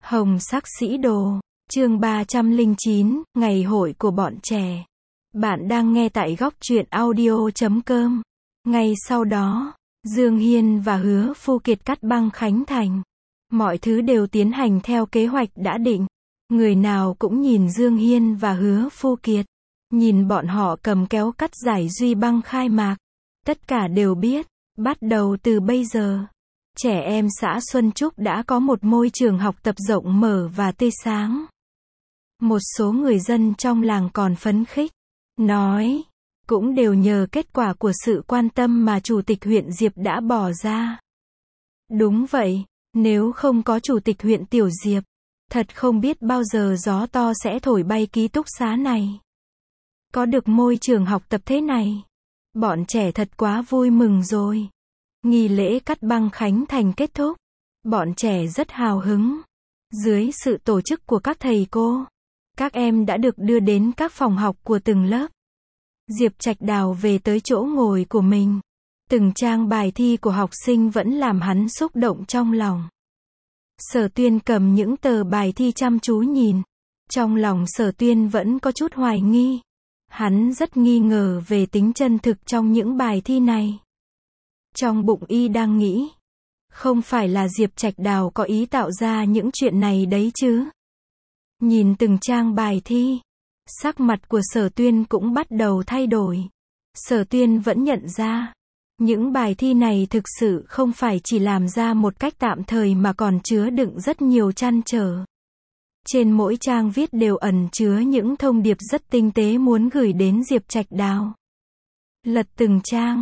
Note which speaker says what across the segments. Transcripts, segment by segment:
Speaker 1: Hồng sắc sĩ đồ, chương 309, ngày hội của bọn trẻ. Bạn đang nghe tại góc truyện audio.com. Ngay sau đó, Dương Hiên và Hứa Phu Kiệt cắt băng khánh thành. Mọi thứ đều tiến hành theo kế hoạch đã định. Người nào cũng nhìn Dương Hiên và Hứa Phu Kiệt. Nhìn bọn họ cầm kéo cắt giải duy băng khai mạc. Tất cả đều biết, bắt đầu từ bây giờ, trẻ em xã Xuân Trúc đã có một môi trường học tập rộng mở và tươi sáng. Một số người dân trong làng còn phấn khích, nói, cũng đều nhờ kết quả của sự quan tâm mà Chủ tịch huyện Diệp đã bỏ ra. Đúng vậy, nếu không có Chủ tịch huyện Tiểu Diệp, thật không biết bao giờ gió to sẽ thổi bay ký túc xá này. Có được môi trường học tập thế này, bọn trẻ thật quá vui mừng rồi. Nghi lễ cắt băng khánh thành kết thúc. Bọn trẻ rất hào hứng. Dưới sự tổ chức của các thầy cô, các em đã được đưa đến các phòng học của từng lớp. Diệp Trạch Đào về tới chỗ ngồi của mình. Từng trang bài thi của học sinh vẫn làm hắn xúc động trong lòng. Sở Tuyên cầm những tờ bài thi chăm chú nhìn. Trong lòng Sở Tuyên vẫn có chút hoài nghi. Hắn rất nghi ngờ về tính chân thực trong những bài thi này. Trong bụng y đang nghĩ, không phải là Diệp Trạch Đào có ý tạo ra những chuyện này đấy chứ. Nhìn từng trang bài thi, sắc mặt của Sở Tuyên cũng bắt đầu thay đổi. Sở Tuyên vẫn nhận ra, những bài thi này thực sự không phải chỉ làm ra một cách tạm thời mà còn chứa đựng rất nhiều trăn trở. Trên mỗi trang viết đều ẩn chứa những thông điệp rất tinh tế muốn gửi đến Diệp Trạch Đào. Lật từng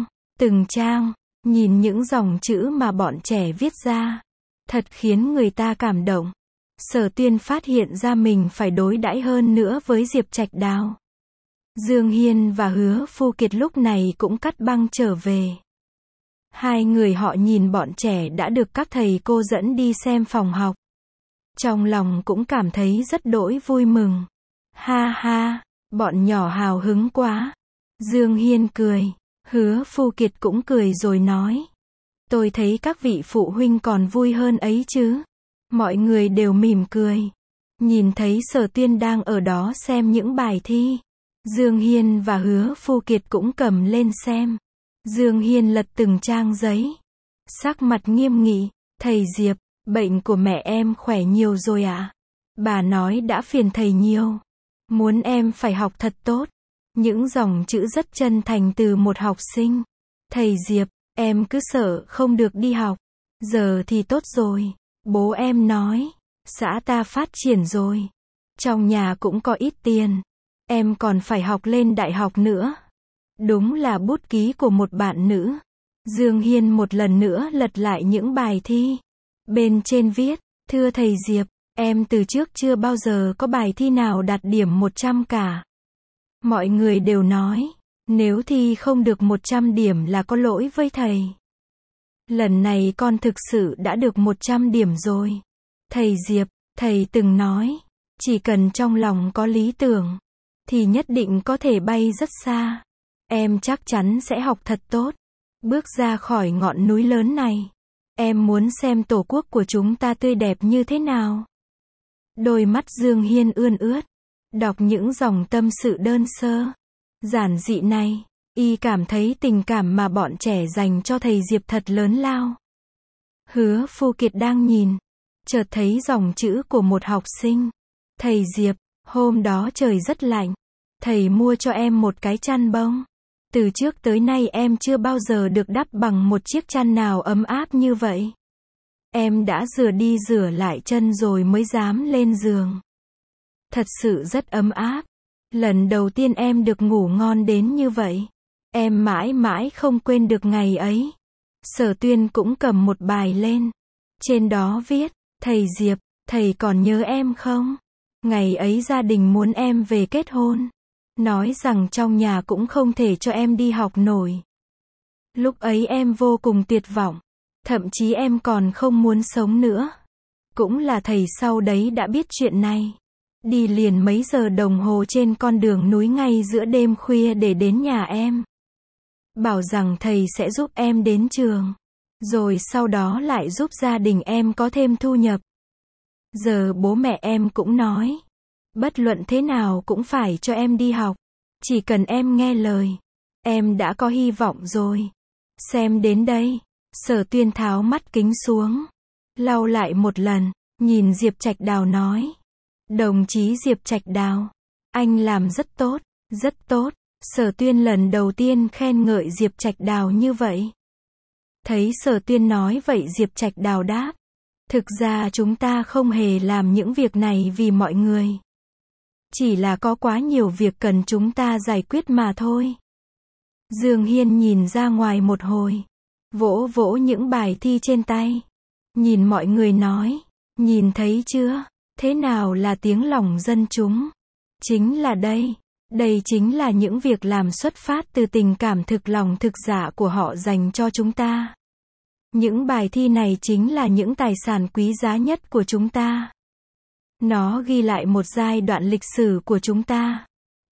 Speaker 1: trang, nhìn những dòng chữ mà bọn trẻ viết ra, thật khiến người ta cảm động. Sở Tuyên phát hiện ra mình phải đối đãi hơn nữa với Diệp Trạch Đào. Dương Hiên và Hứa Phu Kiệt lúc này cũng cắt băng trở về. Hai người họ nhìn bọn trẻ đã được các thầy cô dẫn đi xem phòng học. Trong lòng cũng cảm thấy rất đỗi vui mừng. Ha ha, bọn nhỏ hào hứng quá. Dương Hiên cười. Hứa Phu Kiệt cũng cười rồi nói. Tôi thấy các vị phụ huynh còn vui hơn ấy chứ. Mọi người đều mỉm cười. Nhìn thấy Sở Tuyên đang ở đó xem những bài thi. Dương Hiên và Hứa Phu Kiệt cũng cầm lên xem. Dương Hiên lật từng trang giấy. Sắc mặt nghiêm nghị. Thầy Diệp, bệnh của mẹ em khỏe nhiều rồi ạ. Bà nói đã phiền thầy nhiều. Muốn em phải học thật tốt. Những dòng chữ rất chân thành từ một học sinh. Thầy Diệp, em cứ sợ không được đi học. Giờ thì tốt rồi. Bố em nói, xã ta phát triển rồi. Trong nhà cũng có ít tiền. Em còn phải học lên đại học nữa. Đúng là bút ký của một bạn nữ. Dương Hiên một lần nữa lật lại những bài thi. Bên trên viết, thưa thầy Diệp, em từ trước chưa bao giờ có bài thi nào đạt điểm 100 cả. Mọi người đều nói, nếu thi không được 100 điểm là có lỗi với thầy. Lần này con thực sự đã được 100 điểm rồi. Thầy Diệp, thầy từng nói, chỉ cần trong lòng có lý tưởng, thì nhất định có thể bay rất xa. Em chắc chắn sẽ học thật tốt. Bước ra khỏi ngọn núi lớn này. Em muốn xem tổ quốc của chúng ta tươi đẹp như thế nào. Đôi mắt Dương Hiên ươn ướt. Đọc những dòng tâm sự đơn sơ, giản dị này, y cảm thấy tình cảm mà bọn trẻ dành cho thầy Diệp thật lớn lao. Hứa Phu Kiệt đang nhìn, chợt thấy dòng chữ của một học sinh. Thầy Diệp, hôm đó trời rất lạnh. Thầy mua cho em một cái chăn bông. Từ trước tới nay em chưa bao giờ được đắp bằng một chiếc chăn nào ấm áp như vậy. Em đã rửa đi rửa lại chân rồi mới dám lên giường. Thật sự rất ấm áp. Lần đầu tiên em được ngủ ngon đến như vậy. Em mãi mãi không quên được ngày ấy. Sở Tuyên cũng cầm một bài lên. Trên đó viết, thầy Diệp, thầy còn nhớ em không? Ngày ấy gia đình muốn em về kết hôn. Nói rằng trong nhà cũng không thể cho em đi học nổi. Lúc ấy em vô cùng tuyệt vọng. Thậm chí em còn không muốn sống nữa. Cũng là thầy sau đấy đã biết chuyện này. Đi liền mấy giờ đồng hồ trên con đường núi ngay giữa đêm khuya để đến nhà em. Bảo rằng thầy sẽ giúp em đến trường. Rồi sau đó lại giúp gia đình em có thêm thu nhập. Giờ bố mẹ em cũng nói, bất luận thế nào cũng phải cho em đi học. Chỉ cần em nghe lời, em đã có hy vọng rồi. Xem đến đây, Sở Tuyên tháo mắt kính xuống, lau lại một lần, nhìn Diệp Trạch Đào nói. Đồng chí Diệp Trạch Đào, anh làm rất tốt, rất tốt. Sở Tuyên lần đầu tiên khen ngợi Diệp Trạch Đào như vậy. Thấy Sở Tuyên nói vậy Diệp Trạch Đào đáp. Thực ra chúng ta không hề làm những việc này vì mọi người. Chỉ là có quá nhiều việc cần chúng ta giải quyết mà thôi. Dương Hiên nhìn ra ngoài một hồi, vỗ vỗ những bài thi trên tay. Nhìn mọi người nói, nhìn thấy chưa, thế nào là tiếng lòng dân chúng? Chính là đây. Đây chính là những việc làm xuất phát từ tình cảm thực lòng thực dạ của họ dành cho chúng ta. Những bài thi này chính là những tài sản quý giá nhất của chúng ta. Nó ghi lại một giai đoạn lịch sử của chúng ta.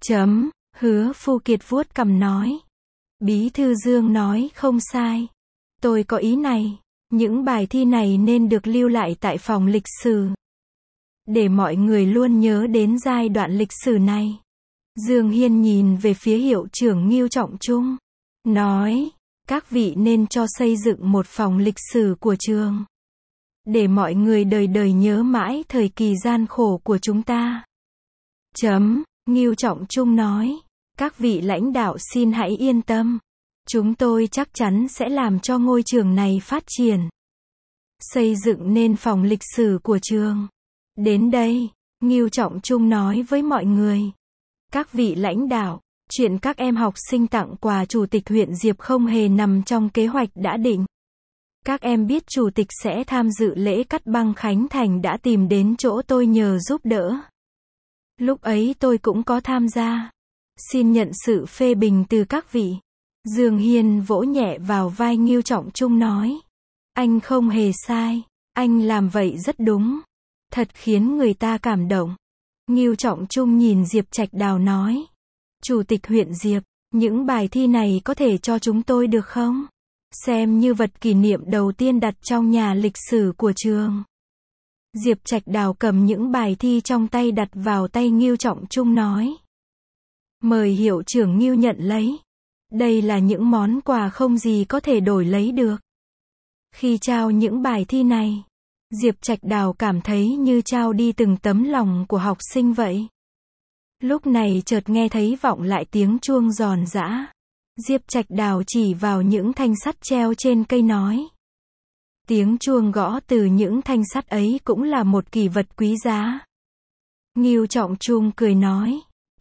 Speaker 1: Hứa Phu Kiệt vuốt cằm nói. Bí thư Dương nói không sai. Tôi có ý này. Những bài thi này nên được lưu lại tại phòng lịch sử. Để mọi người luôn nhớ đến giai đoạn lịch sử này. Dương Hiên nhìn về phía hiệu trưởng Ngưu Trọng Trung. Nói, các vị nên cho xây dựng một phòng lịch sử của trường. Để mọi người đời đời nhớ mãi thời kỳ gian khổ của chúng ta. Ngưu Trọng Trung nói, các vị lãnh đạo xin hãy yên tâm. Chúng tôi chắc chắn sẽ làm cho ngôi trường này phát triển. Xây dựng nên phòng lịch sử của trường. Đến đây, Ngưu Trọng Trung nói với mọi người. Các vị lãnh đạo, chuyện các em học sinh tặng quà chủ tịch huyện Diệp không hề nằm trong kế hoạch đã định. Các em biết chủ tịch sẽ tham dự lễ cắt băng khánh thành đã tìm đến chỗ tôi nhờ giúp đỡ. Lúc ấy tôi cũng có tham gia. Xin nhận sự phê bình từ các vị. Dương Hiên vỗ nhẹ vào vai Ngưu Trọng Trung nói. Anh không hề sai. Anh làm vậy rất đúng. Thật khiến người ta cảm động. Ngưu Trọng Trung nhìn Diệp Trạch Đào nói. Chủ tịch huyện Diệp, những bài thi này có thể cho chúng tôi được không? Xem như vật kỷ niệm đầu tiên đặt trong nhà lịch sử của trường. Diệp Trạch Đào cầm những bài thi trong tay đặt vào tay Ngưu Trọng Trung nói. Mời hiệu trưởng Ngưu nhận lấy. Đây là những món quà không gì có thể đổi lấy được. Khi trao những bài thi này, Diệp Trạch Đào cảm thấy như trao đi từng tấm lòng của học sinh vậy. Lúc này chợt nghe thấy vọng lại tiếng chuông giòn giã. Diệp Trạch Đào chỉ vào những thanh sắt treo trên cây nói. Tiếng chuông gõ từ những thanh sắt ấy cũng là một kỷ vật quý giá. Ngưu Trọng Trung cười nói.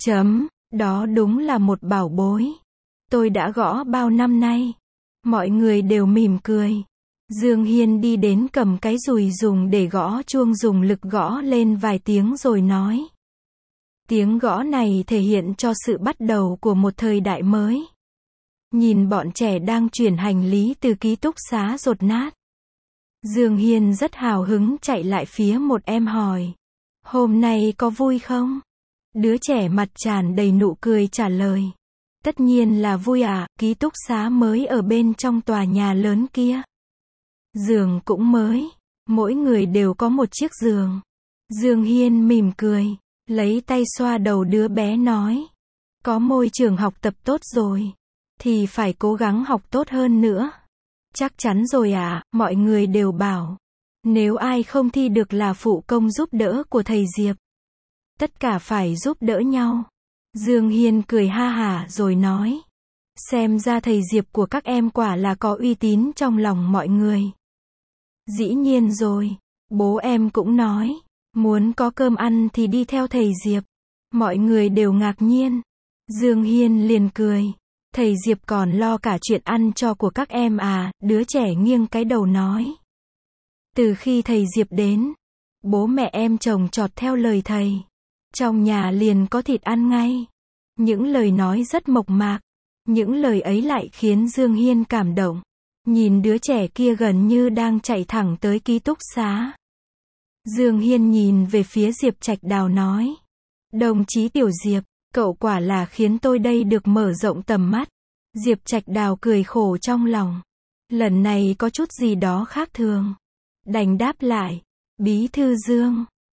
Speaker 1: Đó đúng là một bảo bối. Tôi đã gõ bao năm nay. Mọi người đều mỉm cười. Dương Hiên đi đến cầm cái dùi dùng để gõ chuông dùng lực gõ lên vài tiếng rồi nói. Tiếng gõ này thể hiện cho sự bắt đầu của một thời đại mới. Nhìn bọn trẻ đang chuyển hành lý từ ký túc xá dột nát. Dương Hiên rất hào hứng chạy lại phía một em hỏi. Hôm nay có vui không? Đứa trẻ mặt tràn đầy nụ cười trả lời. Tất nhiên là vui ạ, ký túc xá mới ở bên trong tòa nhà lớn kia. Giường cũng mới, mỗi người đều có một chiếc giường. Dương Hiên mỉm cười, lấy tay xoa đầu đứa bé nói. Có môi trường học tập tốt rồi, thì phải cố gắng học tốt hơn nữa. Chắc chắn rồi ạ, mọi người đều bảo. Nếu ai không thi được là phụ công giúp đỡ của thầy Diệp. Tất cả phải giúp đỡ nhau. Dương Hiên cười ha hả rồi nói. Xem ra thầy Diệp của các em quả là có uy tín trong lòng mọi người. Dĩ nhiên rồi, bố em cũng nói. Muốn có cơm ăn thì đi theo thầy Diệp. Mọi người đều ngạc nhiên. Dương Hiên liền cười. Thầy Diệp còn lo cả chuyện ăn cho của các em à, đứa trẻ nghiêng cái đầu nói. Từ khi thầy Diệp đến, bố mẹ em trồng trọt theo lời thầy. Trong nhà liền có thịt ăn ngay. Những lời nói rất mộc mạc. Những lời ấy lại khiến Dương Hiên cảm động. Nhìn đứa trẻ kia gần như đang chạy thẳng tới ký túc xá. Dương Hiên nhìn về phía Diệp Trạch Đào nói. Đồng chí Tiểu Diệp, cậu quả là khiến tôi đây được mở rộng tầm mắt. Diệp Trạch Đào cười khổ trong lòng. Lần này có chút gì đó khác thường. Đành đáp lại. Bí thư Dương.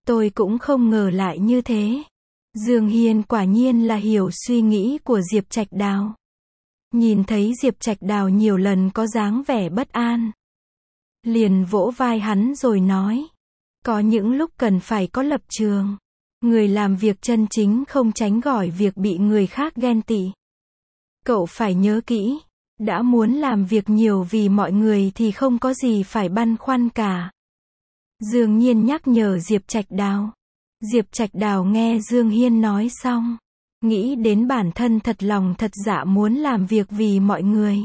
Speaker 1: Tôi cũng không ngờ lại như thế. Dương Hiên quả nhiên là hiểu suy nghĩ của Diệp Trạch Đào. Nhìn thấy Diệp Trạch Đào nhiều lần có dáng vẻ bất an, liền vỗ vai hắn rồi nói, có những lúc cần phải có lập trường. Người làm việc chân chính không tránh khỏi việc bị người khác ghen tị. Cậu phải nhớ kỹ, đã muốn làm việc nhiều vì mọi người thì không có gì phải băn khoăn cả. Dương Nhiên nhắc nhở Diệp Trạch Đào. Diệp Trạch Đào nghe Dương Hiên nói xong, nghĩ đến bản thân thật lòng thật dạ muốn làm việc vì mọi người.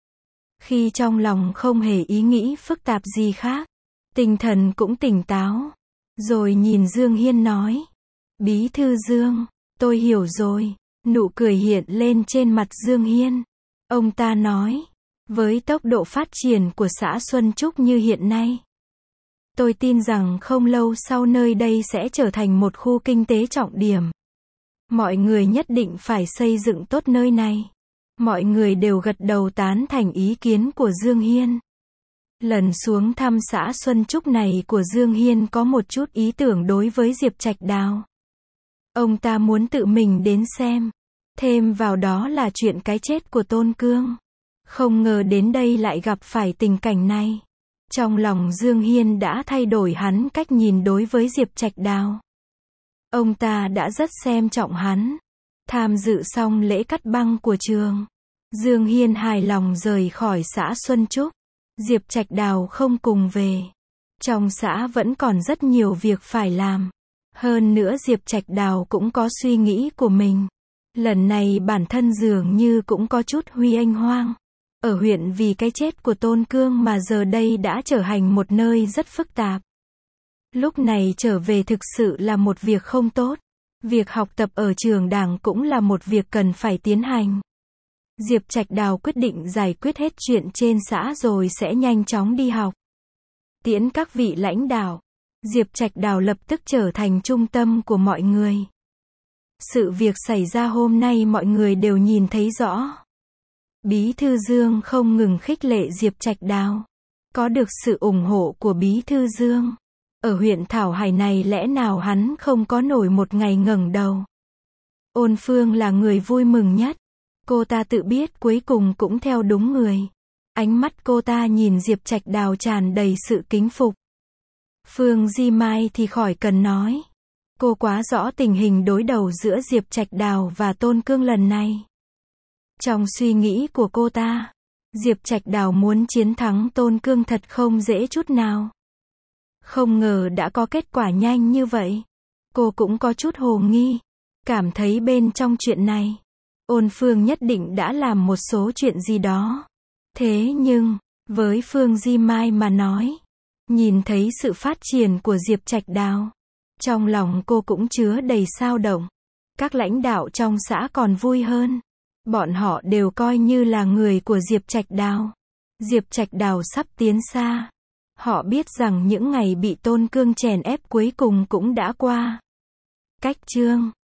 Speaker 1: Khi trong lòng không hề ý nghĩ phức tạp gì khác, tinh thần cũng tỉnh táo. Rồi nhìn Dương Hiên nói, Bí thư Dương, tôi hiểu rồi. Nụ cười hiện lên trên mặt Dương Hiên. Ông ta nói, với tốc độ phát triển của xã Xuân Trúc như hiện nay, tôi tin rằng không lâu sau nơi đây sẽ trở thành một khu kinh tế trọng điểm. Mọi người nhất định phải xây dựng tốt nơi này. Mọi người đều gật đầu tán thành ý kiến của Dương Hiên. Lần xuống thăm xã Xuân Trúc này của Dương Hiên có một chút ý tưởng đối với Diệp Trạch Đào. Ông ta muốn tự mình đến xem. Thêm vào đó là chuyện cái chết của Tôn Cương. Không ngờ đến đây lại gặp phải tình cảnh này. Trong lòng Dương Hiên đã thay đổi hắn cách nhìn đối với Diệp Trạch Đào. Ông ta đã rất xem trọng hắn. Tham dự xong lễ cắt băng của trường, Dương Hiên hài lòng rời khỏi xã Xuân Trúc. Diệp Trạch Đào không cùng về. Trong xã vẫn còn rất nhiều việc phải làm. Hơn nữa Diệp Trạch Đào cũng có suy nghĩ của mình. Lần này bản thân dường như cũng có chút huy anh hoang. Ở huyện vì cái chết của Tôn Cương mà giờ đây đã trở thành một nơi rất phức tạp. Lúc này trở về thực sự là một việc không tốt. Việc học tập ở trường đảng cũng là một việc cần phải tiến hành. Diệp Trạch Đào quyết định giải quyết hết chuyện trên xã rồi sẽ nhanh chóng đi học. Tiễn các vị lãnh đạo, Diệp Trạch Đào lập tức trở thành trung tâm của mọi người. Sự việc xảy ra hôm nay mọi người đều nhìn thấy rõ. Bí thư Dương không ngừng khích lệ Diệp Trạch Đào. Có được sự ủng hộ của Bí thư Dương, ở huyện Thảo Hải này lẽ nào hắn không có nổi một ngày ngẩng đầu. Ôn Phương là người vui mừng nhất. Cô ta tự biết cuối cùng cũng theo đúng người. Ánh mắt cô ta nhìn Diệp Trạch Đào tràn đầy sự kính phục. Phương Di Mai thì khỏi cần nói. Cô quá rõ tình hình đối đầu giữa Diệp Trạch Đào và Tôn Cương lần này. Trong suy nghĩ của cô ta, Diệp Trạch Đào muốn chiến thắng Tôn Cương thật không dễ chút nào. Không ngờ đã có kết quả nhanh như vậy. Cô cũng có chút hồ nghi, cảm thấy bên trong chuyện này, Ôn Phương nhất định đã làm một số chuyện gì đó. Thế nhưng, với Phương Di Mai mà nói, nhìn thấy sự phát triển của Diệp Trạch Đào, trong lòng cô cũng chứa đầy xao động. Các lãnh đạo trong xã còn vui hơn. Bọn họ đều coi như là người của Diệp Trạch Đào. Diệp Trạch Đào sắp tiến xa. Họ biết rằng những ngày bị Tôn Cương chèn ép cuối cùng cũng đã qua. Cách chương